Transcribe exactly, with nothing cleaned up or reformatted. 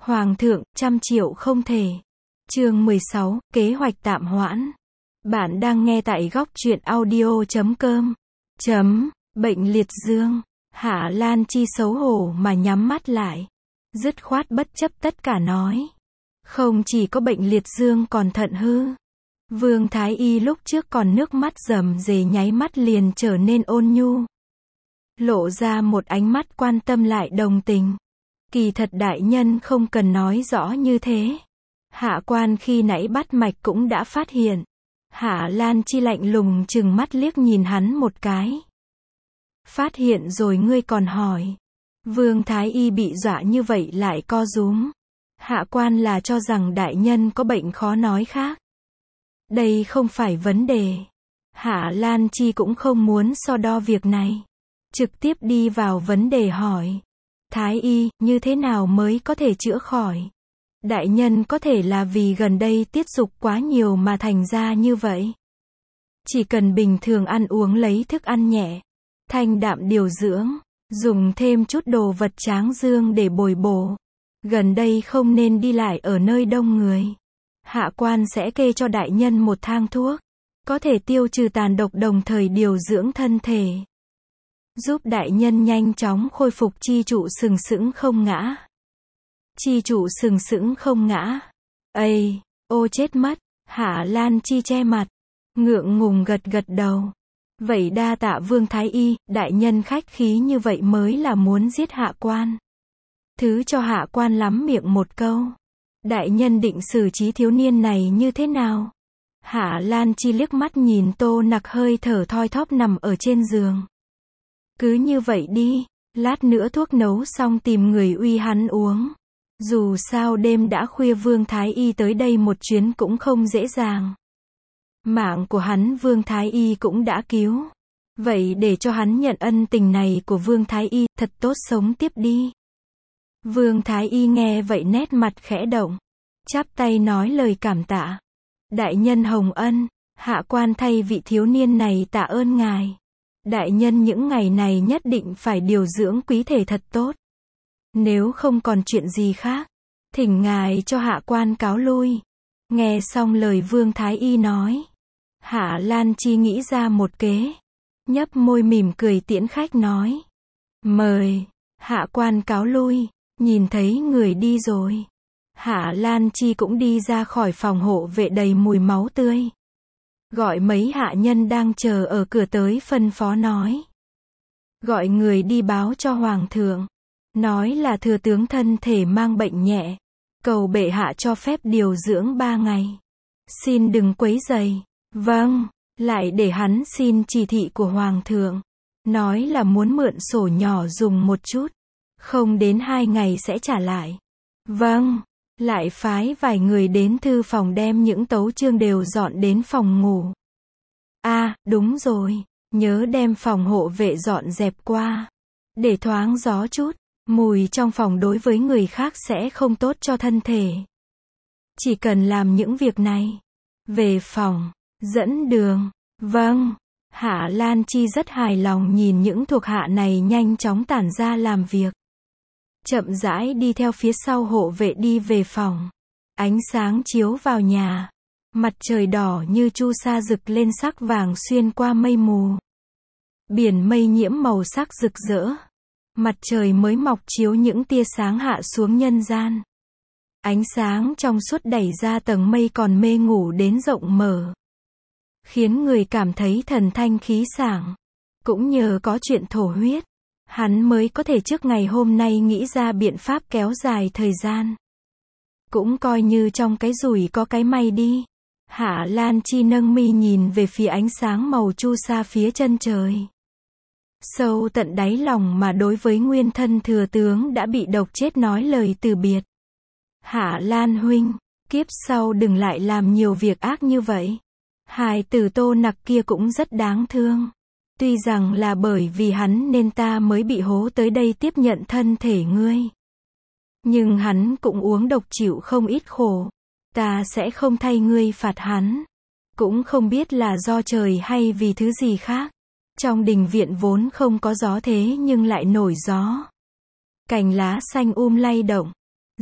Hoàng thượng, trăm triệu không thể. Chương mười sáu, kế hoạch tạm hoãn. Bạn đang nghe tại góc truyện audio chấm com. Chấm, bệnh liệt dương. Hạ Lan Chi xấu hổ mà nhắm mắt lại. Dứt khoát bất chấp tất cả nói. Không chỉ có bệnh liệt dương còn thận hư. Vương Thái Y lúc trước còn nước mắt rầm rề nháy mắt liền trở nên ôn nhu. Lộ ra một ánh mắt quan tâm lại đồng tình. Kỳ thật đại nhân không cần nói rõ như thế. Hạ quan khi nãy bắt mạch cũng đã phát hiện. Hạ Lan Chi lạnh lùng chừng mắt liếc nhìn hắn một cái. Phát hiện rồi ngươi còn hỏi. Vương Thái Y bị dọa như vậy lại co rúm. Hạ quan là cho rằng đại nhân có bệnh khó nói khác. Đây không phải vấn đề. Hạ Lan Chi cũng không muốn so đo việc này. Trực tiếp đi vào vấn đề hỏi. Thái Y, như thế nào mới có thể chữa khỏi? Đại nhân có thể là vì gần đây tiết dục quá nhiều mà thành ra như vậy. Chỉ cần bình thường ăn uống lấy thức ăn nhẹ, thanh đạm điều dưỡng, dùng thêm chút đồ vật tráng dương để bồi bổ. Gần đây không nên đi lại ở nơi đông người. Hạ quan sẽ kê cho đại nhân một thang thuốc, có thể tiêu trừ tàn độc đồng thời điều dưỡng thân thể. Giúp đại nhân nhanh chóng khôi phục chi trụ sừng sững không ngã. Chi trụ sừng sững không ngã. Ây, ô chết mất. Hạ Lan Chi che mặt, ngượng ngùng gật gật đầu. Vậy đa tạ Vương Thái Y, đại nhân khách khí như vậy mới là muốn giết hạ quan. Thứ cho hạ quan lắm miệng một câu. Đại nhân định xử trí thiếu niên này như thế nào? Hạ Lan Chi liếc mắt nhìn Tô Nặc hơi thở thoi thóp nằm ở trên giường. Cứ như vậy đi, lát nữa thuốc nấu xong tìm người uy hắn uống. Dù sao đêm đã khuya Vương Thái Y tới đây một chuyến cũng không dễ dàng. Mạng của hắn Vương Thái Y cũng đã cứu. Vậy để cho hắn nhận ân tình này của Vương Thái Y, thật tốt sống tiếp đi. Vương Thái Y nghe vậy nét mặt khẽ động. Chắp tay nói lời cảm tạ. Đại nhân hồng ân, hạ quan thay vị thiếu niên này tạ ơn ngài. Đại nhân những ngày này nhất định phải điều dưỡng quý thể thật tốt. Nếu không còn chuyện gì khác, thỉnh ngài cho hạ quan cáo lui. Nghe xong lời Vương Thái Y nói, Hạ Lan Chi nghĩ ra một kế. Nhấp môi mỉm cười tiễn khách nói. Mời, hạ quan cáo lui. Nhìn thấy người đi rồi, Hạ Lan Chi cũng đi ra khỏi phòng hộ vệ đầy mùi máu tươi. Gọi mấy hạ nhân đang chờ ở cửa tới phân phó nói. Gọi người đi báo cho Hoàng thượng. Nói là thừa tướng thân thể mang bệnh nhẹ. Cầu bệ hạ cho phép điều dưỡng ba ngày. Xin đừng quấy rầy. Vâng, lại để hắn xin chỉ thị của Hoàng thượng. Nói là muốn mượn sổ nhỏ dùng một chút. Không đến hai ngày sẽ trả lại. Vâng, lại phái vài người đến thư phòng đem những tấu chương đều dọn đến phòng ngủ. À, đúng rồi, nhớ đem phòng hộ vệ dọn dẹp qua. Để thoáng gió chút, mùi trong phòng đối với người khác sẽ không tốt cho thân thể. Chỉ cần làm những việc này. Về phòng, dẫn đường, vâng. Hạ Lan Chi rất hài lòng nhìn những thuộc hạ này nhanh chóng tản ra làm việc. Chậm rãi đi theo phía sau hộ vệ đi về phòng. Ánh sáng chiếu vào nhà. Mặt trời đỏ như chu sa rực lên sắc vàng xuyên qua mây mù. Biển mây nhiễm màu sắc rực rỡ. Mặt trời mới mọc chiếu những tia sáng hạ xuống nhân gian. Ánh sáng trong suốt đẩy ra tầng mây còn mê ngủ đến rộng mở. Khiến người cảm thấy thần thanh khí sảng. Cũng nhờ có chuyện thổ huyết, hắn mới có thể trước ngày hôm nay nghĩ ra biện pháp kéo dài thời gian. Cũng coi như trong cái rủi có cái may đi. Hạ Lan Chi nâng mi nhìn về phía ánh sáng màu chu sa phía chân trời. Sâu tận đáy lòng mà đối với nguyên thân thừa tướng đã bị độc chết nói lời từ biệt. Hạ Lan huynh, kiếp sau đừng lại làm nhiều việc ác như vậy. Hài tử Tô Nặc kia cũng rất đáng thương. Tuy rằng là bởi vì hắn nên ta mới bị hố tới đây tiếp nhận thân thể ngươi. Nhưng hắn cũng uống độc chịu không ít khổ. Ta sẽ không thay ngươi phạt hắn. Cũng không biết là do trời hay vì thứ gì khác. Trong đình viện vốn không có gió thế nhưng lại nổi gió. Cành lá xanh um lay động.